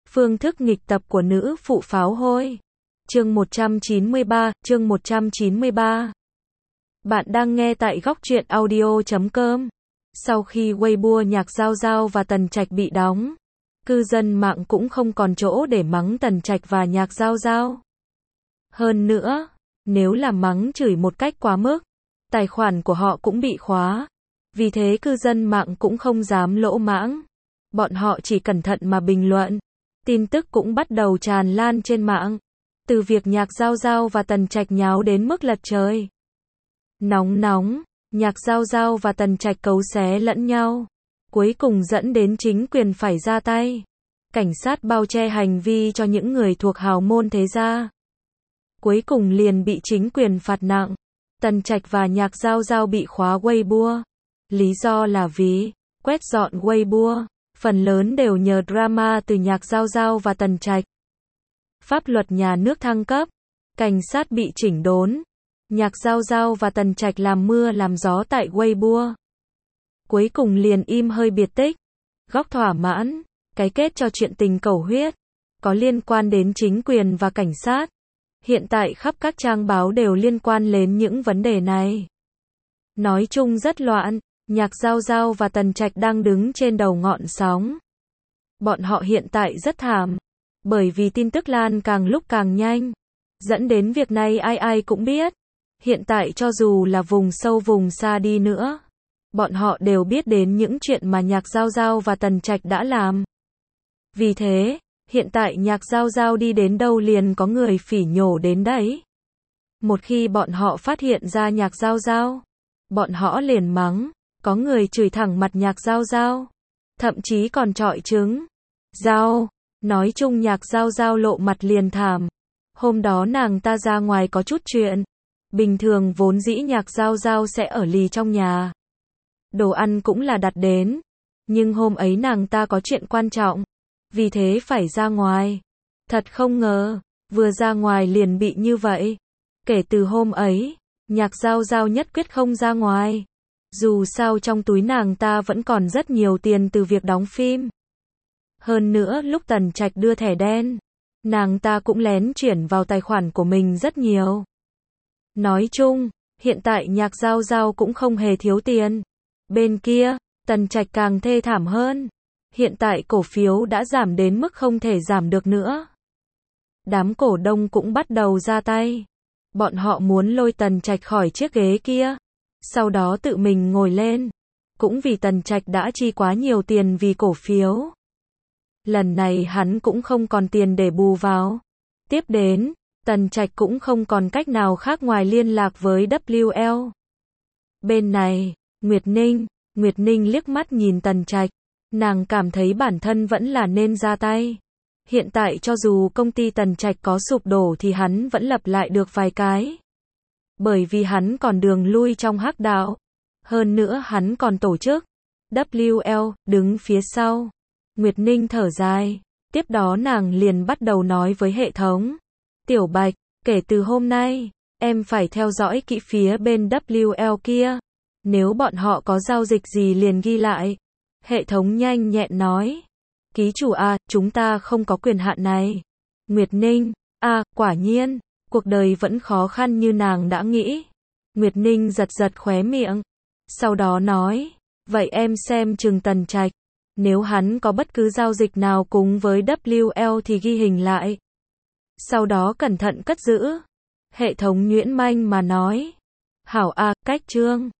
Phương thức nghịch tập của nữ phụ pháo hôi. Chương 193. Bạn đang nghe tại góc truyện audio.com. Sau khi Weibo Nhạc Giao Giao và Tần Trạch bị đóng, cư dân mạng cũng không còn chỗ để mắng Tần Trạch và Nhạc Giao Giao. Hơn nữa, nếu là mắng chửi một cách quá mức, tài khoản của họ cũng bị khóa. Vì thế cư dân mạng cũng không dám lỗ mãng. Bọn họ chỉ cẩn thận mà bình luận. Tin tức cũng bắt đầu tràn lan trên mạng. Từ việc Nhạc Giao Giao và Tần Trạch nháo đến mức lật trời. Nóng, Nhạc Giao Giao và Tần Trạch cấu xé lẫn nhau. Cuối cùng dẫn đến chính quyền phải ra tay. Cảnh sát bao che hành vi cho những người thuộc hào môn thế gia. Cuối cùng liền bị chính quyền phạt nặng. Tần Trạch và Nhạc Giao Giao bị khóa Weibo. Lý do là vì quét dọn Weibo, phần lớn đều nhờ drama từ Nhạc Giao Giao và Tần Trạch. Pháp luật nhà nước thăng cấp, cảnh sát bị chỉnh đốn, Nhạc Giao Giao và Tần Trạch làm mưa làm gió tại Weibo. Cuối cùng liền im hơi biệt tích. Góc thỏa mãn, cái kết cho chuyện tình cầu huyết, có liên quan đến chính quyền và cảnh sát. Hiện tại khắp các trang báo đều liên quan đến những vấn đề này. Nói chung rất loạn, Nhạc Giao Giao và Tần Trạch đang đứng trên đầu ngọn sóng. Bọn họ hiện tại rất thảm, bởi vì tin tức lan càng lúc càng nhanh, dẫn đến việc này ai ai cũng biết. Hiện tại cho dù là vùng sâu vùng xa đi nữa, bọn họ đều biết đến những chuyện mà Nhạc Giao Giao và Tần Trạch đã làm. Vì thế, hiện tại Nhạc Giao Giao đi đến đâu liền có người phỉ nhổ đến đấy. Một khi bọn họ phát hiện ra Nhạc Giao Giao, bọn họ liền mắng, có người chửi thẳng mặt Nhạc Giao Giao, thậm chí còn chọi trứng. Nói chung Nhạc Giao Giao lộ mặt liền thảm. Hôm đó nàng ta ra ngoài có chút chuyện. Bình thường vốn dĩ Nhạc Giao Giao sẽ ở lì trong nhà. Đồ ăn cũng là đặt đến. Nhưng hôm ấy nàng ta có chuyện quan trọng. Vì thế phải ra ngoài. Thật không ngờ, vừa ra ngoài liền bị như vậy. Kể từ hôm ấy, Nhạc Giao Giao nhất quyết không ra ngoài. Dù sao trong túi nàng ta vẫn còn rất nhiều tiền từ việc đóng phim. Hơn nữa lúc Tần Trạch đưa thẻ đen, nàng ta cũng lén chuyển vào tài khoản của mình rất nhiều. Nói chung, hiện tại Nhạc Giao Giao cũng không hề thiếu tiền. Bên kia, Tần Trạch càng thê thảm hơn. Hiện tại cổ phiếu đã giảm đến mức không thể giảm được nữa. Đám cổ đông cũng bắt đầu ra tay. Bọn họ muốn lôi Tần Trạch khỏi chiếc ghế kia, sau đó tự mình ngồi lên. Cũng vì Tần Trạch đã chi quá nhiều tiền vì cổ phiếu. Lần này hắn cũng không còn tiền để bù vào. Tiếp đến, Tần Trạch cũng không còn cách nào khác ngoài liên lạc với WL. Bên này, Nguyệt Ninh liếc mắt nhìn Tần Trạch. Nàng cảm thấy bản thân vẫn là nên ra tay. Hiện tại cho dù công ty Tần Trạch có sụp đổ thì hắn vẫn lập lại được vài cái. Bởi vì hắn còn đường lui trong hắc đạo. Hơn nữa hắn còn tổ chức WL đứng phía sau. Nguyệt Ninh thở dài. Tiếp đó nàng liền bắt đầu nói với hệ thống. Tiểu Bạch, kể từ hôm nay, em phải theo dõi kỹ phía bên WL kia. Nếu bọn họ có giao dịch gì liền ghi lại. Hệ thống nhanh nhẹn nói. Ký chủ à, chúng ta không có quyền hạn này. Nguyệt Ninh, quả nhiên, cuộc đời vẫn khó khăn như nàng đã nghĩ. Nguyệt Ninh giật khóe miệng. Sau đó nói, vậy em xem chừng Tần Trạch. Nếu hắn có bất cứ giao dịch nào cùng với WL thì ghi hình lại. Sau đó cẩn thận cất giữ. Hệ thống nhuyễn manh mà nói. Hảo cách chương.